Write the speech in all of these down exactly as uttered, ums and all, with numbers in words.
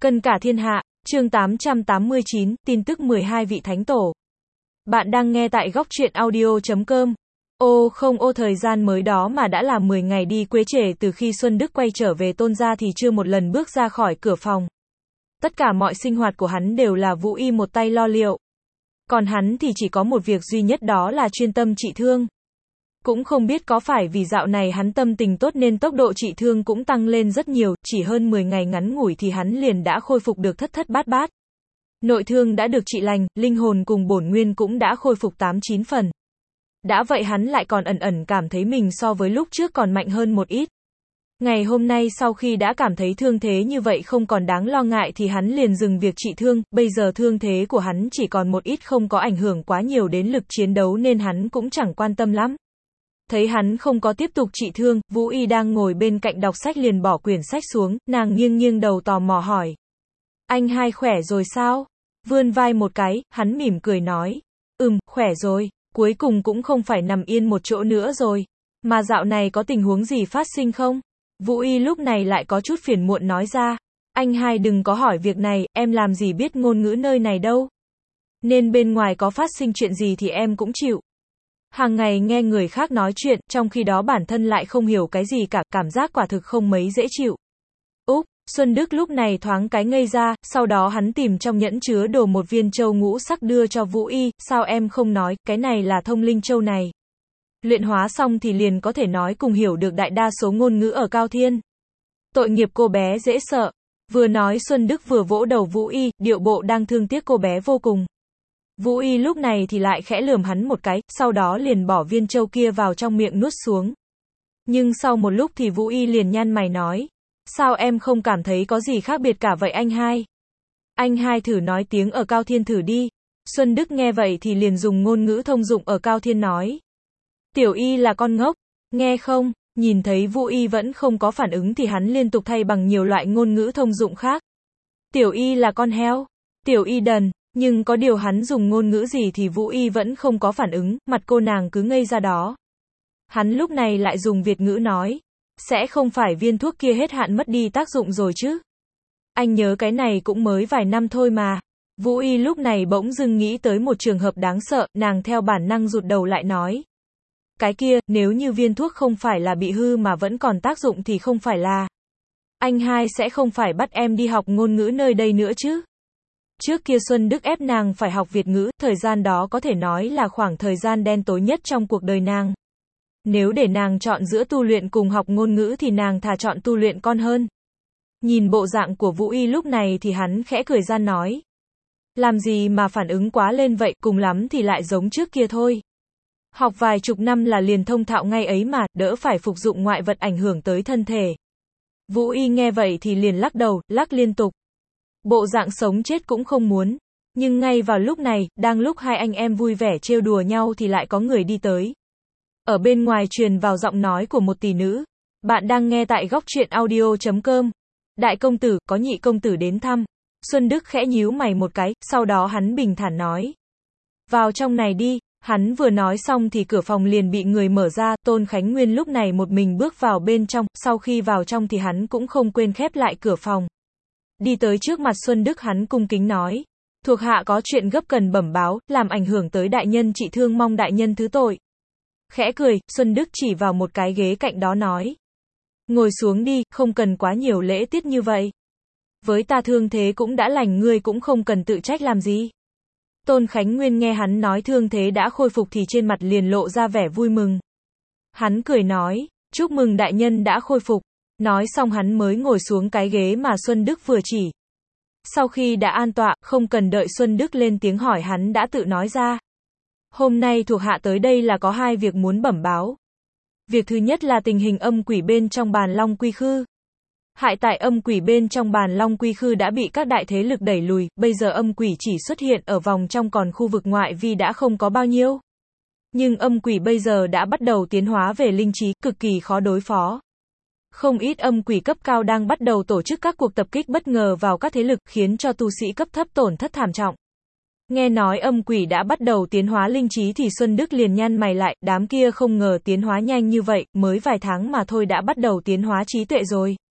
Cân cả thiên hạ, chương tám trăm tám mươi chín, tin tức mười hai vị thánh tổ. Bạn đang nghe tại góc truyện audio chấm com. Ô không ô thời gian mới đó mà đã là mười ngày đi quê trễ từ khi Xuân Đức quay trở về Tôn gia thì chưa một lần bước ra khỏi cửa phòng. Tất cả mọi sinh hoạt của hắn đều là Vũ Y một tay lo liệu. Còn hắn thì chỉ có một việc duy nhất đó là chuyên tâm trị thương. Cũng không biết có phải vì dạo này hắn tâm tình tốt nên tốc độ trị thương cũng tăng lên rất nhiều, chỉ hơn mười ngày ngắn ngủi thì hắn liền đã khôi phục được thất thất bát bát. Nội thương đã được trị lành, linh hồn cùng bổn nguyên cũng đã khôi phục tám chín phần. Đã vậy hắn lại còn ẩn ẩn cảm thấy mình so với lúc trước còn mạnh hơn một ít. Ngày hôm nay sau khi đã cảm thấy thương thế như vậy không còn đáng lo ngại thì hắn liền dừng việc trị thương, bây giờ thương thế của hắn chỉ còn một ít không có ảnh hưởng quá nhiều đến lực chiến đấu nên hắn cũng chẳng quan tâm lắm. Thấy hắn không có tiếp tục trị thương, Vũ Y đang ngồi bên cạnh đọc sách liền bỏ quyển sách xuống, nàng nghiêng nghiêng đầu tò mò hỏi. Anh hai khỏe rồi sao? Vươn vai một cái, hắn mỉm cười nói. Ừm, khỏe rồi, cuối cùng cũng không phải nằm yên một chỗ nữa rồi. Mà dạo này có tình huống gì phát sinh không? Vũ Y lúc này lại có chút phiền muộn nói ra. Anh hai đừng có hỏi việc này, em làm gì biết ngôn ngữ nơi này đâu. Nên bên ngoài có phát sinh chuyện gì thì em cũng chịu. Hàng ngày nghe người khác nói chuyện, trong khi đó bản thân lại không hiểu cái gì cả, cảm giác quả thực không mấy dễ chịu. Úp, Xuân Đức lúc này thoáng cái ngây ra, sau đó hắn tìm trong nhẫn chứa đồ một viên châu ngũ sắc đưa cho Vũ Y, sao em không nói, cái này là thông linh châu này. Luyện hóa xong thì liền có thể nói cùng hiểu được đại đa số ngôn ngữ ở Cao Thiên. Tội nghiệp cô bé dễ sợ. Vừa nói Xuân Đức vừa vỗ đầu Vũ Y, điệu bộ đang thương tiếc cô bé vô cùng. Vũ Y lúc này thì lại khẽ lườm hắn một cái, sau đó liền bỏ viên châu kia vào trong miệng nuốt xuống. Nhưng sau một lúc thì Vũ Y liền nhăn mày nói. Sao em không cảm thấy có gì khác biệt cả vậy anh hai? Anh hai thử nói tiếng ở Cao Thiên thử đi. Xuân Đức nghe vậy thì liền dùng ngôn ngữ thông dụng ở Cao Thiên nói. Tiểu Y là con ngốc, nghe không? Nhìn thấy Vũ Y vẫn không có phản ứng thì hắn liên tục thay bằng nhiều loại ngôn ngữ thông dụng khác. Tiểu Y là con heo, Tiểu Y đần. Nhưng có điều hắn dùng ngôn ngữ gì thì Vũ Y vẫn không có phản ứng, mặt cô nàng cứ ngây ra đó. Hắn lúc này lại dùng Việt ngữ nói. Sẽ không phải viên thuốc kia hết hạn mất đi tác dụng rồi chứ? Anh nhớ cái này cũng mới vài năm thôi mà. Vũ Y lúc này bỗng dưng nghĩ tới một trường hợp đáng sợ, nàng theo bản năng rụt đầu lại nói. Cái kia, nếu như viên thuốc không phải là bị hư mà vẫn còn tác dụng thì không phải là. Anh hai sẽ không phải bắt em đi học ngôn ngữ nơi đây nữa chứ? Trước kia Xuân Đức ép nàng phải học Việt ngữ, thời gian đó có thể nói là khoảng thời gian đen tối nhất trong cuộc đời nàng. Nếu để nàng chọn giữa tu luyện cùng học ngôn ngữ thì nàng thà chọn tu luyện con hơn. Nhìn bộ dạng của Vũ Y lúc này thì hắn khẽ cười gian nói. Làm gì mà phản ứng quá lên vậy, cùng lắm thì lại giống trước kia thôi. Học vài chục năm là liền thông thạo ngay ấy mà, đỡ phải phục dụng ngoại vật ảnh hưởng tới thân thể. Vũ Y nghe vậy thì liền lắc đầu, lắc liên tục. Bộ dạng sống chết cũng không muốn. Nhưng ngay vào lúc này, đang lúc hai anh em vui vẻ trêu đùa nhau thì lại có người đi tới. Ở bên ngoài truyền vào giọng nói của một tỷ nữ. Bạn đang nghe tại góc truyện audio chấm com. Đại công tử, có nhị công tử đến thăm. Xuân Đức khẽ nhíu mày một cái, sau đó hắn bình thản nói. Vào trong này đi. Hắn vừa nói xong thì cửa phòng liền bị người mở ra, Tôn Khánh Nguyên lúc này một mình bước vào bên trong, sau khi vào trong thì hắn cũng không quên khép lại cửa phòng. Đi tới trước mặt Xuân Đức hắn cung kính nói. Thuộc hạ có chuyện gấp cần bẩm báo, làm ảnh hưởng tới đại nhân trị thương mong đại nhân thứ tội. Khẽ cười, Xuân Đức chỉ vào một cái ghế cạnh đó nói. Ngồi xuống đi, không cần quá nhiều lễ tiết như vậy. Với ta thương thế cũng đã lành ngươi cũng không cần tự trách làm gì. Tôn Khánh Nguyên nghe hắn nói thương thế đã khôi phục thì trên mặt liền lộ ra vẻ vui mừng. Hắn cười nói, chúc mừng đại nhân đã khôi phục. Nói xong hắn mới ngồi xuống cái ghế mà Xuân Đức vừa chỉ. Sau khi đã an tọa, không cần đợi Xuân Đức lên tiếng hỏi hắn đã tự nói ra. Hôm nay thuộc hạ tới đây là có hai việc muốn bẩm báo. Việc thứ nhất là tình hình âm quỷ bên trong bàn Long Quy Khư. Hại tại âm quỷ bên trong bàn Long Quy Khư đã bị các đại thế lực đẩy lùi, bây giờ âm quỷ chỉ xuất hiện ở vòng trong còn khu vực ngoại vi đã không có bao nhiêu. Nhưng âm quỷ bây giờ đã bắt đầu tiến hóa về linh trí, cực kỳ khó đối phó. Không ít âm quỷ cấp cao đang bắt đầu tổ chức các cuộc tập kích bất ngờ vào các thế lực, khiến cho tu sĩ cấp thấp tổn thất thảm trọng. Nghe nói âm quỷ đã bắt đầu tiến hóa linh trí thì Xuân Đức liền nhăn mày lại, đám kia không ngờ tiến hóa nhanh như vậy, mới vài tháng mà thôi đã bắt đầu tiến hóa trí tuệ rồi.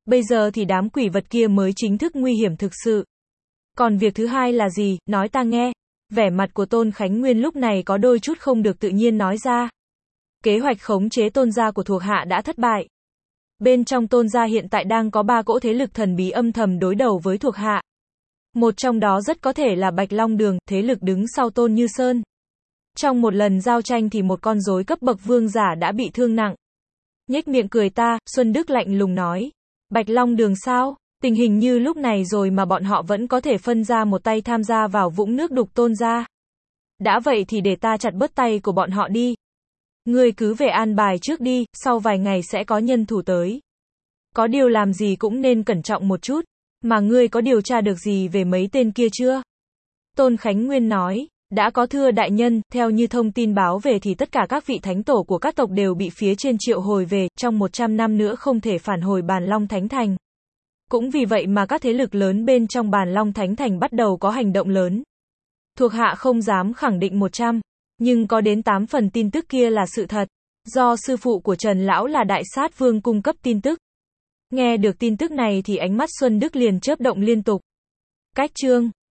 Bây giờ thì đám quỷ vật kia mới chính thức nguy hiểm thực sự. Còn việc thứ hai là gì, nói ta nghe. Vẻ mặt của Tôn Khánh Nguyên lúc này có đôi chút không được tự nhiên nói ra. Kế hoạch khống chế Tôn gia của thuộc hạ đã thất bại. Bên trong Tôn gia hiện tại đang có ba cỗ thế lực thần bí âm thầm đối đầu với thuộc hạ. Một trong đó rất có thể là Bạch Long Đường, thế lực đứng sau Tôn Như Sơn. Trong một lần giao tranh thì một con rối cấp bậc vương giả đã bị thương nặng. Nhếch miệng cười ta, Xuân Đức lạnh lùng nói. Bạch Long Đường sao? Tình hình như lúc này rồi mà bọn họ vẫn có thể phân ra một tay tham gia vào vũng nước đục Tôn gia. Đã vậy thì để ta chặt bớt tay của bọn họ đi. Ngươi cứ về an bài trước đi, sau vài ngày sẽ có nhân thủ tới. Có điều làm gì cũng nên cẩn trọng một chút. Mà ngươi có điều tra được gì về mấy tên kia chưa? Tôn Khánh Nguyên nói. Đã có thưa đại nhân, theo như thông tin báo về thì tất cả các vị thánh tổ của các tộc đều bị phía trên triệu hồi về, trong một trăm năm nữa không thể phản hồi Bàn Long Thánh Thành. Cũng vì vậy mà các thế lực lớn bên trong Bàn Long Thánh Thành bắt đầu có hành động lớn. Thuộc hạ không dám khẳng định một trăm, nhưng có đến tám phần tin tức kia là sự thật. Do sư phụ của Trần Lão là Đại Sát Vương cung cấp tin tức. Nghe được tin tức này thì ánh mắt Xuân Đức liền chớp động liên tục. Cách chương